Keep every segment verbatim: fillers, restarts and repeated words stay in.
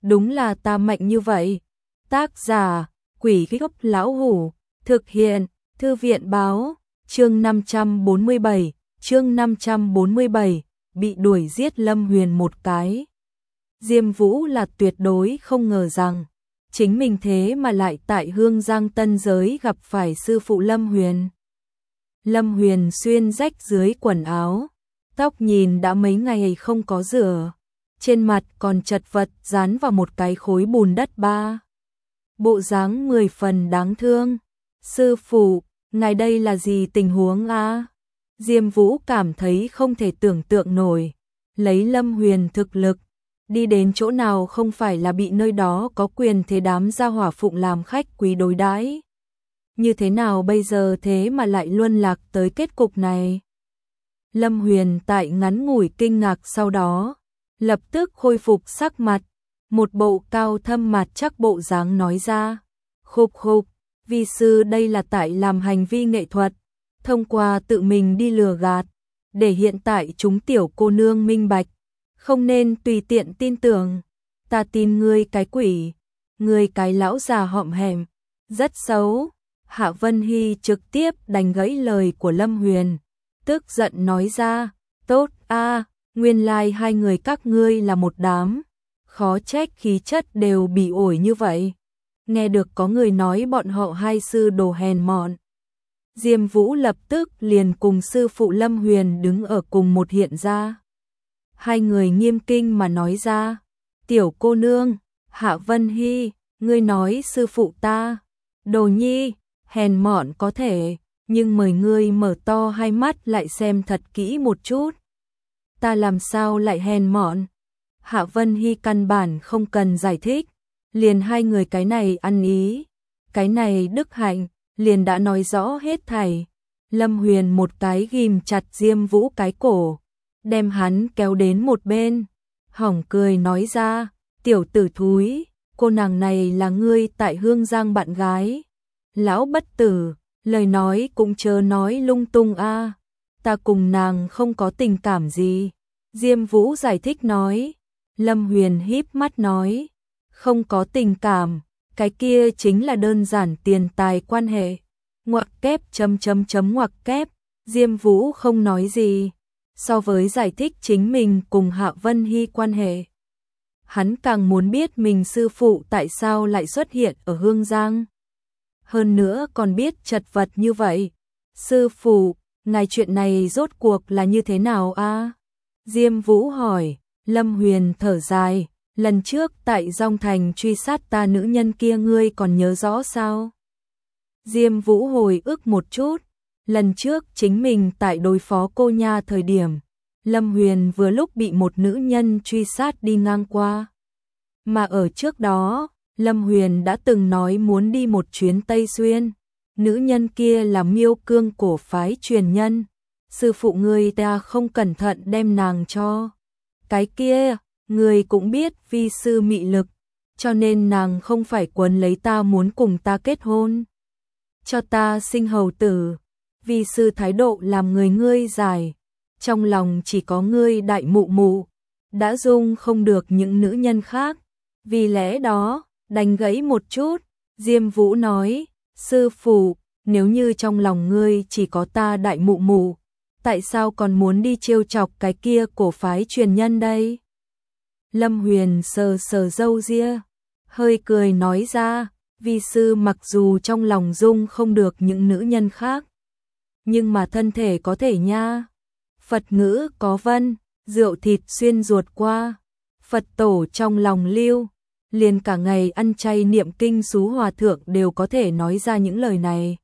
đúng là ta mạnh như vậy. Tác giả, Quỷ Gốc Lão Hủ, thực hiện, Thư viện báo, chương năm trăm bốn mươi bảy, chương năm trăm bốn mươi bảy, bị đuổi giết Lâm Huyền một cái. Diêm Vũ là tuyệt đối không ngờ rằng, chính mình thế mà lại tại Hương Giang Tân Giới gặp phải sư phụ Lâm Huyền. Lâm Huyền xuyên rách dưới quần áo, tóc nhìn đã mấy ngày không có rửa, trên mặt còn chật vật dán vào một cái khối bùn đất ba. Bộ dáng mười phần đáng thương. Sư phụ, ngài đây là gì tình huống a? Diêm Vũ cảm thấy không thể tưởng tượng nổi. Lấy Lâm Huyền thực lực, đi đến chỗ nào không phải là bị nơi đó có quyền thế đám gia hỏa phụng làm khách quý đối đãi. Như thế nào bây giờ thế mà lại luân lạc tới kết cục này? Lâm Huyền tại ngắn ngủi kinh ngạc sau đó, lập tức khôi phục sắc mặt, một bộ cao thâm mặt chắc bộ dáng nói ra. Khục khục, vi sư đây là tại làm hành vi nghệ thuật, thông qua tự mình đi lừa gạt, để hiện tại chúng tiểu cô nương minh bạch, không nên tùy tiện tin tưởng. Ta tin ngươi cái quỷ, ngươi cái lão già hõm hèm, rất xấu. Hạ Vân Hy trực tiếp đánh gãy lời của Lâm Huyền, tức giận nói ra, tốt a, nguyên lai like hai người các ngươi là một đám, khó trách khí chất đều bị ổi như vậy. Nghe được có người nói bọn họ hai sư đồ hèn mọn, Diêm Vũ lập tức liền cùng sư phụ Lâm Huyền đứng ở cùng một hiện ra. Hai người nghiêm kinh mà nói ra, tiểu cô nương, Hạ Vân Hy, ngươi nói sư phụ ta, đồ nhi, hèn mọn có thể, nhưng mời ngươi mở to hai mắt lại xem thật kỹ một chút. Ta làm sao lại hèn mọn? Hạ Vân Hy căn bản không cần giải thích, liền hai người cái này ăn ý, cái này đức hạnh, liền đã nói rõ hết thảy. Lâm Huyền một cái ghim chặt Diêm Vũ cái cổ, đem hắn kéo đến một bên, hỏng cười nói ra, tiểu tử thúi, cô nàng này là ngươi tại Hương Giang bạn gái. Lão bất tử, lời nói cũng chớ nói lung tung a, ta cùng nàng không có tình cảm gì. Diêm Vũ giải thích nói. Lâm Huyền híp mắt nói, không có tình cảm, cái kia chính là đơn giản tiền tài quan hệ. Ngoặc kép chấm chấm chấm ngoặc kép, Diêm Vũ không nói gì. So với giải thích chính mình cùng Hạ Vân Hy quan hệ, hắn càng muốn biết mình sư phụ tại sao lại xuất hiện ở Hương Giang. Hơn nữa còn biết chật vật như vậy. Sư phụ, ngài chuyện này rốt cuộc là như thế nào a? Diêm Vũ hỏi. Lâm Huyền thở dài, lần trước tại Dong Thành truy sát ta nữ nhân kia ngươi còn nhớ rõ sao? Diêm Vũ hồi ức một chút, lần trước chính mình tại đối phó cô nha thời điểm, Lâm Huyền vừa lúc bị một nữ nhân truy sát đi ngang qua. Mà ở trước đó, Lâm Huyền đã từng nói muốn đi một chuyến Tây Xuyên, nữ nhân kia là Miêu Cương cổ phái truyền nhân, sư phụ ngươi ta không cẩn thận đem nàng cho. Cái kia, người cũng biết vi sư mị lực, cho nên nàng không phải quấn lấy ta muốn cùng ta kết hôn, cho ta sinh hầu tử. Vi sư thái độ làm người ngươi giải, trong lòng chỉ có ngươi đại mụ mụ, đã dung không được những nữ nhân khác. Vì lẽ đó, đành gãy một chút, Diêm Vũ nói, sư phụ, nếu như trong lòng ngươi chỉ có ta đại mụ mụ, tại sao còn muốn đi trêu chọc cái kia cổ phái truyền nhân đây? Lâm Huyền sờ sờ râu ria, hơi cười nói ra, vi sư mặc dù trong lòng dung không được những nữ nhân khác, nhưng mà thân thể có thể nha. Phật ngữ có vân, rượu thịt xuyên ruột qua, Phật tổ trong lòng lưu, liền cả ngày ăn chay niệm kinh xú hòa thượng đều có thể nói ra những lời này.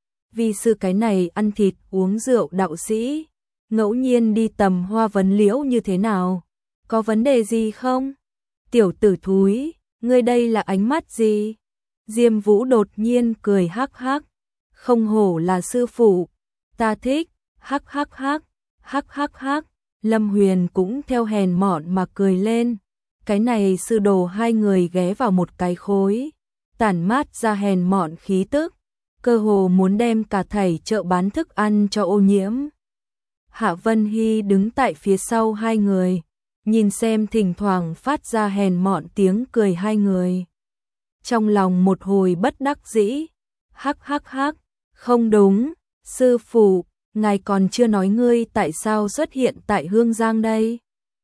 Vi sư cái này ăn thịt uống rượu đạo sĩ, ngẫu nhiên đi tầm hoa vấn liễu như thế nào? Có vấn đề gì không? Tiểu tử thúi, ngươi đây là ánh mắt gì? Diêm Vũ đột nhiên cười hắc hắc, không hổ là sư phụ, ta thích, hắc hắc hắc, hắc hắc hắc. Lâm Huyền cũng theo hèn mọn mà cười lên. Cái này sư đồ hai người ghé vào một cái khối, tản mát ra hèn mọn khí tức, cơ hồ muốn đem cả thảy chợ bán thức ăn cho ô nhiễm. Hạ Vân Hy đứng tại phía sau hai người, nhìn xem thỉnh thoảng phát ra hèn mọn tiếng cười hai người. Trong lòng một hồi bất đắc dĩ, hắc hắc hắc, không đúng, sư phụ, ngài còn chưa nói ngươi tại sao xuất hiện tại Hương Giang đây.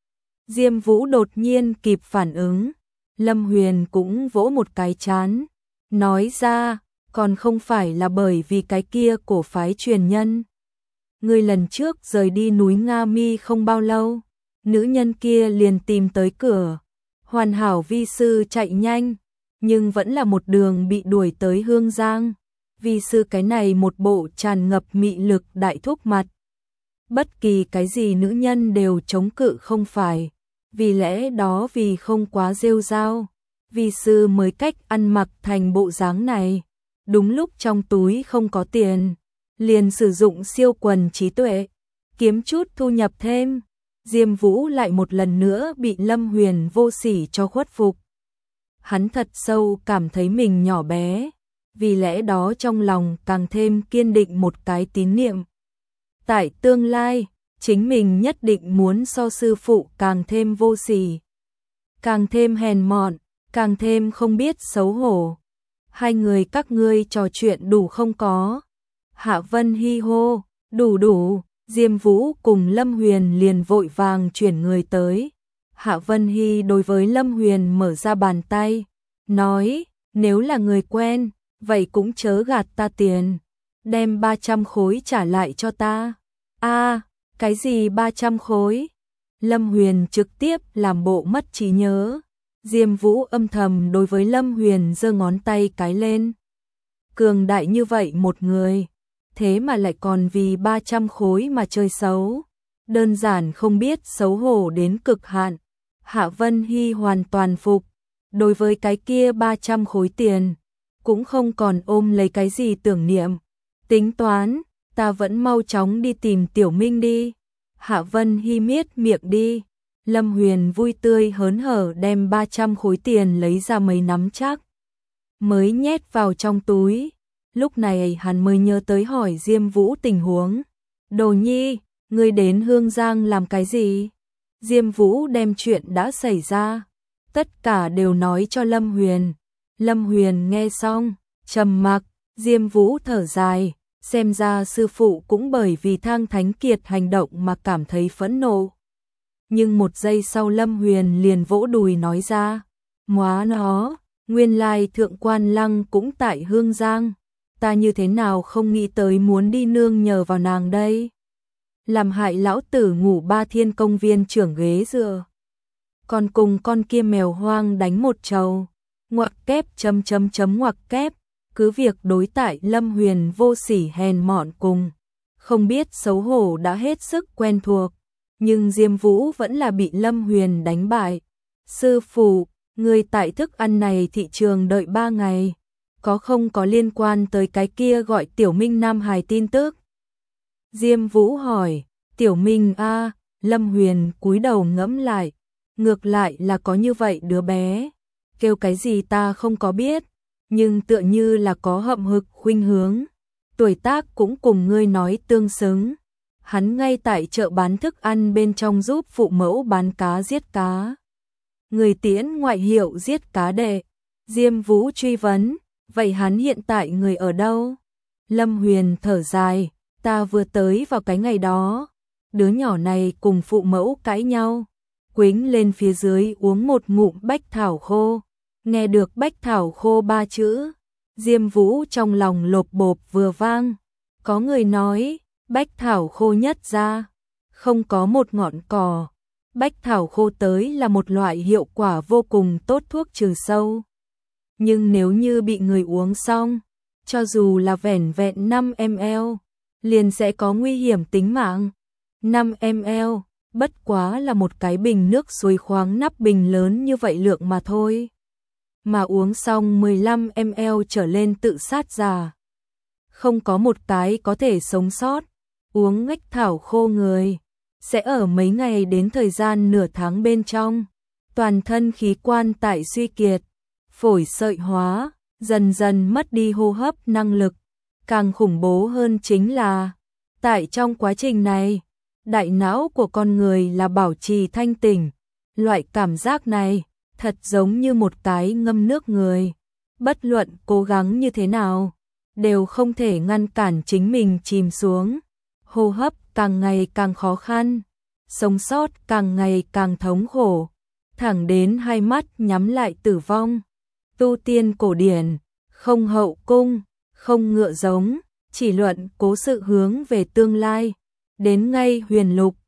Diêm Vũ đột nhiên kịp phản ứng, Lâm Huyền cũng vỗ một cái chán, nói ra, còn không phải là bởi vì cái kia cổ phái truyền nhân. Ngươi lần trước rời đi núi Nga Mi không bao lâu, nữ nhân kia liền tìm tới cửa, hoàn hảo vi sư chạy nhanh, nhưng vẫn là một đường bị đuổi tới Hương Giang. Vi sư cái này một bộ tràn ngập mị lực đại thúc mặt. Bất kỳ cái gì nữ nhân đều chống cự không phải, vì lẽ đó vì không quá rêu rao, vi sư mới cách ăn mặc thành bộ dáng này. Đúng lúc trong túi không có tiền, liền sử dụng siêu quần trí tuệ, kiếm chút thu nhập thêm. Diêm Vũ lại một lần nữa bị Lâm Huyền vô sỉ cho khuất phục. Hắn thật sâu cảm thấy mình nhỏ bé, vì lẽ đó trong lòng càng thêm kiên định một cái tín niệm. Tại tương lai, chính mình nhất định muốn so sư phụ càng thêm vô sỉ, càng thêm hèn mọn, càng thêm không biết xấu hổ. Hai người các ngươi trò chuyện đủ không có? Hạ Vân Hi hô, đủ đủ. Diêm Vũ cùng Lâm Huyền liền vội vàng chuyển người tới. Hạ Vân Hi đối với Lâm Huyền mở ra bàn tay, nói, nếu là người quen, vậy cũng chớ gạt ta tiền, đem ba trăm khối trả lại cho ta. A, cái gì ba trăm khối? Lâm Huyền trực tiếp làm bộ mất trí nhớ. Diêm Vũ âm thầm đối với Lâm Huyền giơ ngón tay cái lên. Cường đại như vậy một người, thế mà lại còn vì ba trăm khối mà chơi xấu, đơn giản không biết xấu hổ đến cực hạn. Hạ Vân Hi hoàn toàn phục, đối với cái kia ba trăm khối tiền, cũng không còn ôm lấy cái gì tưởng niệm, tính toán, ta vẫn mau chóng đi tìm Tiểu Minh đi. Hạ Vân Hi miết miệng đi. Lâm Huyền vui tươi hớn hở đem ba trăm khối tiền lấy ra mấy nắm chắc, mới nhét vào trong túi. Lúc này hắn mới nhớ tới hỏi Diêm Vũ tình huống. Đồ nhi, ngươi đến Hương Giang làm cái gì? Diêm Vũ đem chuyện đã xảy ra, tất cả đều nói cho Lâm Huyền. Lâm Huyền nghe xong, trầm mặc. Diêm Vũ thở dài, xem ra sư phụ cũng bởi vì Thang Thánh Kiệt hành động mà cảm thấy phẫn nộ. Nhưng một giây sau Lâm Huyền liền vỗ đùi nói ra, móa nó, nguyên lai Thượng Quan Lăng cũng tại Hương Giang, ta như thế nào không nghĩ tới muốn đi nương nhờ vào nàng đây. Làm hại lão tử ngủ ba thiên công viên trưởng ghế dựa, còn cùng con kia mèo hoang đánh một trầu, ngoặc kép chấm chấm chấm ngoặc kép, cứ việc đối tại Lâm Huyền vô sỉ hèn mọn cùng, không biết xấu hổ đã hết sức quen thuộc. Nhưng Diêm Vũ vẫn là bị Lâm Huyền đánh bại. Sư phụ, người tại thức ăn này thị trường đợi ba ngày, có không có liên quan tới cái kia gọi Tiểu Minh Nam Hài tin tức? Diêm Vũ hỏi, Tiểu Minh a? Lâm Huyền cúi đầu ngẫm lại, ngược lại là có như vậy đứa bé, kêu cái gì ta không có biết, nhưng tựa như là có hậm hực khuynh hướng, tuổi tác cũng cùng ngươi nói tương xứng. Hắn ngay tại chợ bán thức ăn bên trong giúp phụ mẫu bán cá giết cá. Người tiễn ngoại hiệu giết cá đệ. Diêm Vũ truy vấn, vậy hắn hiện tại người ở đâu? Lâm Huyền thở dài, ta vừa tới vào cái ngày đó, đứa nhỏ này cùng phụ mẫu cãi nhau, quính lên phía dưới uống một ngụm bách thảo khô. Nghe được bách thảo khô ba chữ, Diêm Vũ trong lòng lộp bộp vừa vang. Có người nói, bách thảo khô nhất ra, không có một ngọn cỏ. Bách thảo khô tới là một loại hiệu quả vô cùng tốt thuốc trừ sâu. Nhưng nếu như bị người uống xong, cho dù là vẻn vẹn năm mi li lít, liền sẽ có nguy hiểm tính mạng. năm mi li lít, bất quá là một cái bình nước suối khoáng nắp bình lớn như vậy lượng mà thôi. Mà uống xong mười lăm mi li lít trở lên tự sát già, không có một cái có thể sống sót. Uống ngách thảo khô người sẽ ở mấy ngày đến thời gian nửa tháng bên trong, toàn thân khí quan tại suy kiệt, phổi sợi hóa, dần dần mất đi hô hấp năng lực. Càng khủng bố hơn chính là, tại trong quá trình này, đại não của con người là bảo trì thanh tỉnh, Loại cảm giác này, thật giống như một cái ngâm nước người. Bất luận cố gắng như thế nào, đều không thể ngăn cản chính mình chìm xuống. Hô hấp càng ngày càng khó khăn, sống sót càng ngày càng thống khổ, thẳng đến hai mắt nhắm lại tử vong. Tu tiên cổ điển, không hậu cung, không ngựa giống, chỉ luận cố sự hướng về tương lai. Đến ngay huyền lục,